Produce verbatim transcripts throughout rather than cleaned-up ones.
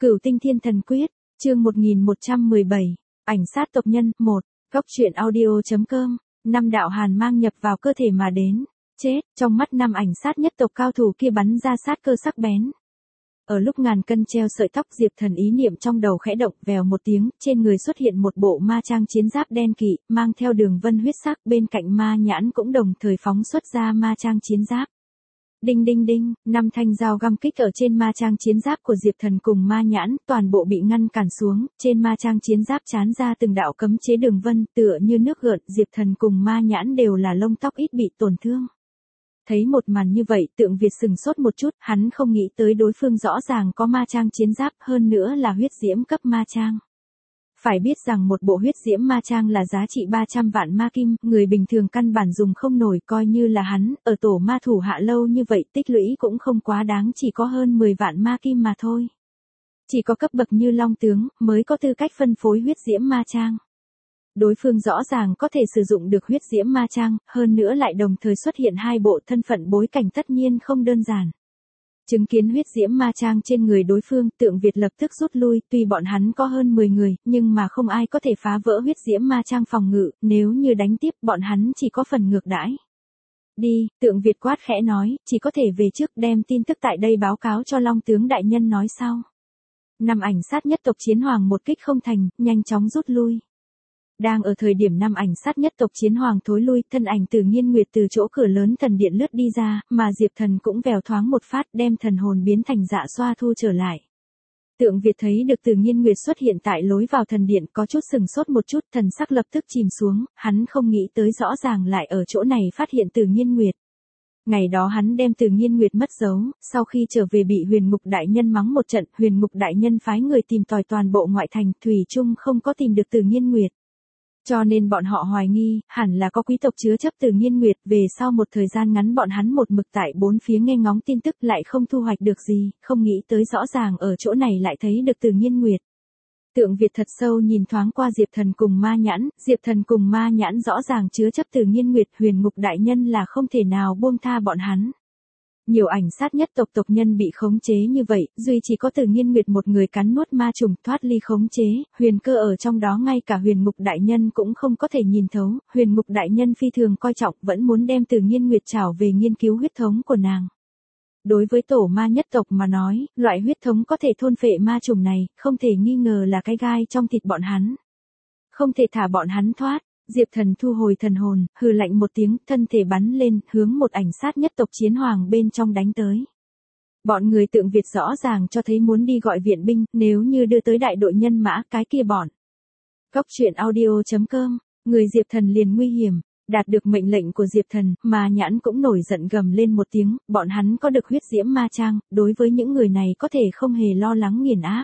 Cửu Tinh Thiên Thần Quyết, chương một nghìn một trăm mười bảy, ảnh sát tộc nhân, một, góc truyện audio.com, năm đạo hàn mang nhập vào cơ thể mà đến, chết, trong mắt năm ảnh sát nhất tộc cao thủ kia bắn ra sát cơ sắc bén. Ở lúc ngàn cân treo sợi tóc, Diệp Thần ý niệm trong đầu khẽ động, vèo một tiếng, trên người xuất hiện một bộ ma trang chiến giáp đen kỵ, mang theo đường vân huyết sắc, bên cạnh ma nhãn cũng đồng thời phóng xuất ra ma trang chiến giáp. Đinh đinh đinh, năm thanh dao găm kích ở trên ma trang chiến giáp của Diệp Thần cùng ma nhãn, toàn bộ bị ngăn cản xuống, trên ma trang chiến giáp chán ra từng đạo cấm chế đường vân, tựa như nước gợn, Diệp Thần cùng ma nhãn đều là lông tóc ít bị tổn thương. Thấy một màn như vậy, Tượng Việt sừng sốt một chút, hắn không nghĩ tới đối phương rõ ràng có ma trang chiến giáp, hơn nữa là huyết diễm cấp ma trang. Phải biết rằng một bộ huyết diễm ma trang là giá trị ba trăm vạn ma kim, người bình thường căn bản dùng không nổi, coi như là hắn, ở tổ ma thủ hạ lâu như vậy, tích lũy cũng không quá đáng, chỉ có hơn mười vạn ma kim mà thôi. Chỉ có cấp bậc như Long Tướng, mới có tư cách phân phối huyết diễm ma trang. Đối phương rõ ràng có thể sử dụng được huyết diễm ma trang, hơn nữa lại đồng thời xuất hiện hai bộ thân phận bối cảnh tất nhiên không đơn giản. Chứng kiến huyết diễm ma trang trên người đối phương, Tượng Việt lập tức rút lui, tuy bọn hắn có hơn mười người, nhưng mà không ai có thể phá vỡ huyết diễm ma trang phòng ngự, nếu như đánh tiếp bọn hắn chỉ có phần ngược đãi. Đi, Tượng Việt quát khẽ nói, chỉ có thể về trước đem tin tức tại đây báo cáo cho Long Tướng đại nhân nói sau. Năm ảnh sát nhất tộc chiến hoàng một kích không thành, nhanh chóng rút lui. Đang ở thời điểm năm ảnh sát nhất tộc chiến hoàng thối lui, thân ảnh Từ Nghiên Nguyệt từ chỗ cửa lớn thần điện lướt đi ra, mà Diệp Thần cũng vèo thoáng một phát đem thần hồn biến thành Dạ Xoa thu trở lại. Tượng Việt thấy được Từ Nghiên Nguyệt xuất hiện tại lối vào thần điện, có chút sừng sốt một chút, thần sắc lập tức chìm xuống, hắn không nghĩ tới rõ ràng lại ở chỗ này phát hiện Từ Nghiên Nguyệt. Ngày đó hắn đem Từ Nghiên Nguyệt mất dấu, sau khi trở về bị Huyền Ngục đại nhân mắng một trận, Huyền Ngục đại nhân phái người tìm tòi toàn bộ ngoại thành, thủy chung không có tìm được Từ Nghiên Nguyệt. Cho nên bọn họ hoài nghi, hẳn là có quý tộc chứa chấp Từ Nghiên Nguyệt, về sau một thời gian ngắn bọn hắn một mực tại bốn phía nghe ngóng tin tức lại không thu hoạch được gì, không nghĩ tới rõ ràng ở chỗ này lại thấy được Từ Nghiên Nguyệt. Tượng Việt thật sâu nhìn thoáng qua Diệp Thần cùng ma nhãn, Diệp Thần cùng ma nhãn rõ ràng chứa chấp Từ Nghiên Nguyệt, Huyền Ngục đại nhân là không thể nào buông tha bọn hắn. Nhiều ảnh sát nhất tộc tộc nhân bị khống chế như vậy, duy chỉ có Từ Nghiên Nguyệt một người cắn nuốt ma trùng thoát ly khống chế, huyền cơ ở trong đó ngay cả Huyền Ngục đại nhân cũng không có thể nhìn thấu, Huyền Ngục đại nhân phi thường coi trọng, vẫn muốn đem Từ Nghiên Nguyệt trảo về nghiên cứu huyết thống của nàng. Đối với tổ ma nhất tộc mà nói, loại huyết thống có thể thôn phệ ma trùng này, không thể nghi ngờ là cái gai trong thịt bọn hắn. Không thể thả bọn hắn thoát. Diệp Thần thu hồi thần hồn, hừ lạnh một tiếng, thân thể bắn lên, hướng một ảnh sát nhất tộc chiến hoàng bên trong đánh tới. Bọn người Tượng Việt rõ ràng cho thấy muốn đi gọi viện binh, nếu như đưa tới đại đội nhân mã, cái kia bọn. Góc truyện audio.com, người Diệp Thần liền nguy hiểm, đạt được mệnh lệnh của Diệp Thần, mà nhãn cũng nổi giận gầm lên một tiếng, bọn hắn có được huyết diễm ma trang, đối với những người này có thể không hề lo lắng nghiền áp.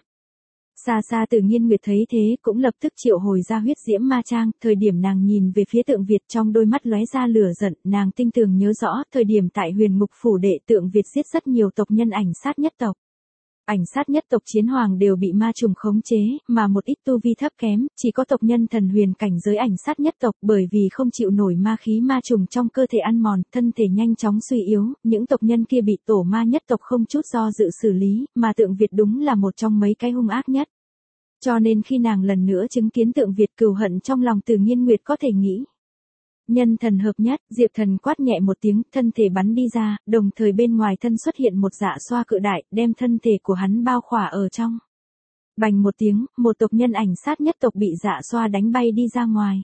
Xa xa Từ Nghiên Nguyệt thấy thế cũng lập tức triệu hồi ra huyết diễm ma trang, thời điểm nàng nhìn về phía Tượng Việt trong đôi mắt lóe ra lửa giận, nàng tinh tường nhớ rõ, thời điểm tại Huyền Ngục phủ đệ Tượng Việt giết rất nhiều tộc nhân ảnh sát nhất tộc. Ảnh sát nhất tộc chiến hoàng đều bị ma trùng khống chế, mà một ít tu vi thấp kém, chỉ có tộc nhân thần huyền cảnh giới ảnh sát nhất tộc, bởi vì không chịu nổi ma khí ma trùng trong cơ thể ăn mòn, thân thể nhanh chóng suy yếu, những tộc nhân kia bị tổ ma nhất tộc không chút do dự xử lý, mà Tượng Việt đúng là một trong mấy cái hung ác nhất. Cho nên khi nàng lần nữa chứng kiến Tượng Việt, cừu hận trong lòng Từ Nghiên Nguyệt có thể nghĩ. Nhân thần hợp nhất, Diệp Thần quát nhẹ một tiếng, thân thể bắn đi ra, đồng thời bên ngoài thân xuất hiện một Dạ Xoa cự đại, đem thân thể của hắn bao khỏa ở trong. Bành một tiếng, một tộc nhân ảnh sát nhất tộc bị Dạ Xoa đánh bay đi ra ngoài.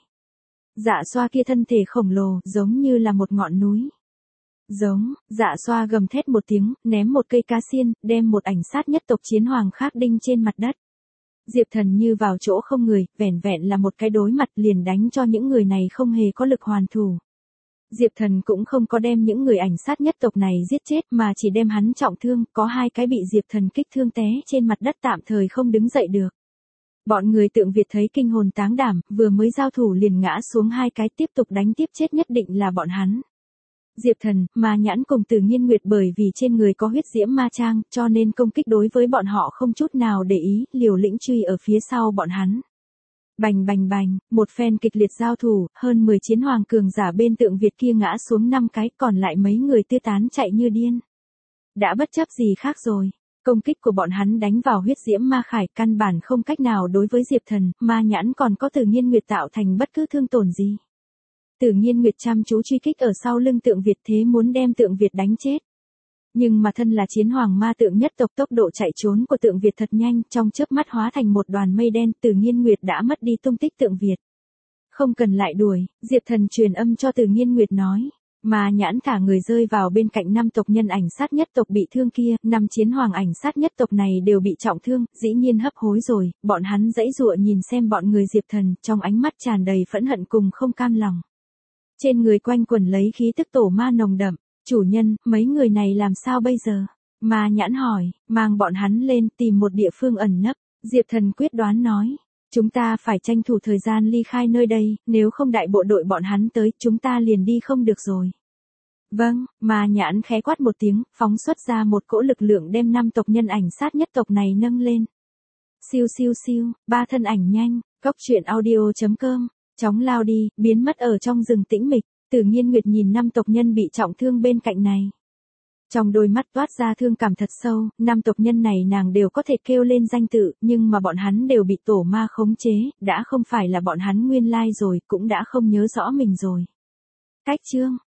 Dạ Xoa kia thân thể khổng lồ, giống như là một ngọn núi. Giống, Dạ Xoa gầm thét một tiếng, ném một cây cá xiên, đem một ảnh sát nhất tộc chiến hoàng khác đinh trên mặt đất. Diệp Thần như vào chỗ không người, vẻn vẹn là một cái đối mặt liền đánh cho những người này không hề có lực hoàn thủ. Diệp Thần cũng không có đem những người ảnh sát nhất tộc này giết chết mà chỉ đem hắn trọng thương, có hai cái bị Diệp Thần kích thương té trên mặt đất tạm thời không đứng dậy được. Bọn người Tượng Việt thấy kinh hồn táng đảm, vừa mới giao thủ liền ngã xuống hai cái, tiếp tục đánh tiếp chết nhất định là bọn hắn. Diệp Thần, ma nhãn cùng Từ Nghiên Nguyệt bởi vì trên người có huyết diễm ma trang, cho nên công kích đối với bọn họ không chút nào để ý, liều lĩnh truy ở phía sau bọn hắn. Bành bành bành, một phen kịch liệt giao thủ, hơn mười chiến hoàng cường giả bên Tượng Việt kia ngã xuống năm cái, còn lại mấy người tiêu tán chạy như điên. Đã bất chấp gì khác rồi. Công kích của bọn hắn đánh vào huyết diễm ma khải căn bản không cách nào đối với Diệp Thần, ma nhãn còn có Tử Nhiên Nguyệt tạo thành bất cứ thương tổn gì. Tử Nhiên Nguyệt chăm chú truy kích ở sau lưng Tượng Việt thế muốn đem Tượng Việt đánh chết. Nhưng mà thân là chiến hoàng ma tượng nhất tộc, tốc độ chạy trốn của Tượng Việt thật nhanh, trong chớp mắt hóa thành một đoàn mây đen, Tử Nhiên Nguyệt đã mất đi tung tích Tượng Việt. Không cần lại đuổi, Diệp Thần truyền âm cho Tử Nhiên Nguyệt nói. Ma nhãn thả người rơi vào bên cạnh năm tộc nhân ảnh sát nhất tộc bị thương kia, năm chiến hoàng ảnh sát nhất tộc này đều bị trọng thương, dĩ nhiên hấp hối rồi, bọn hắn giãy giụa nhìn xem bọn người Diệp Thần, trong ánh mắt tràn đầy phẫn hận cùng không cam lòng. Trên người quanh quẩn lấy khí tức tổ ma nồng đậm, chủ nhân, mấy người này làm sao bây giờ? Ma nhãn hỏi, mang bọn hắn lên tìm một địa phương ẩn nấp, Diệp Thần quyết đoán nói. Chúng ta phải tranh thủ thời gian ly khai nơi đây, nếu không đại bộ đội bọn hắn tới, chúng ta liền đi không được rồi. Vâng, ma nhãn khẽ quát một tiếng, phóng xuất ra một cỗ lực lượng đem năm tộc nhân ảnh sát nhất tộc này nâng lên. Siêu siêu siêu, ba thân ảnh nhanh, góc truyện audio chấm com, chóng lao đi, biến mất ở trong rừng tĩnh mịch, Tử Nhiên Nguyệt nhìn năm tộc nhân bị trọng thương bên cạnh này. Trong đôi mắt toát ra thương cảm thật sâu, năm tộc nhân này nàng đều có thể kêu lên danh tự, nhưng mà bọn hắn đều bị tổ ma khống chế, đã không phải là bọn hắn nguyên lai rồi, cũng đã không nhớ rõ mình rồi. Cách chương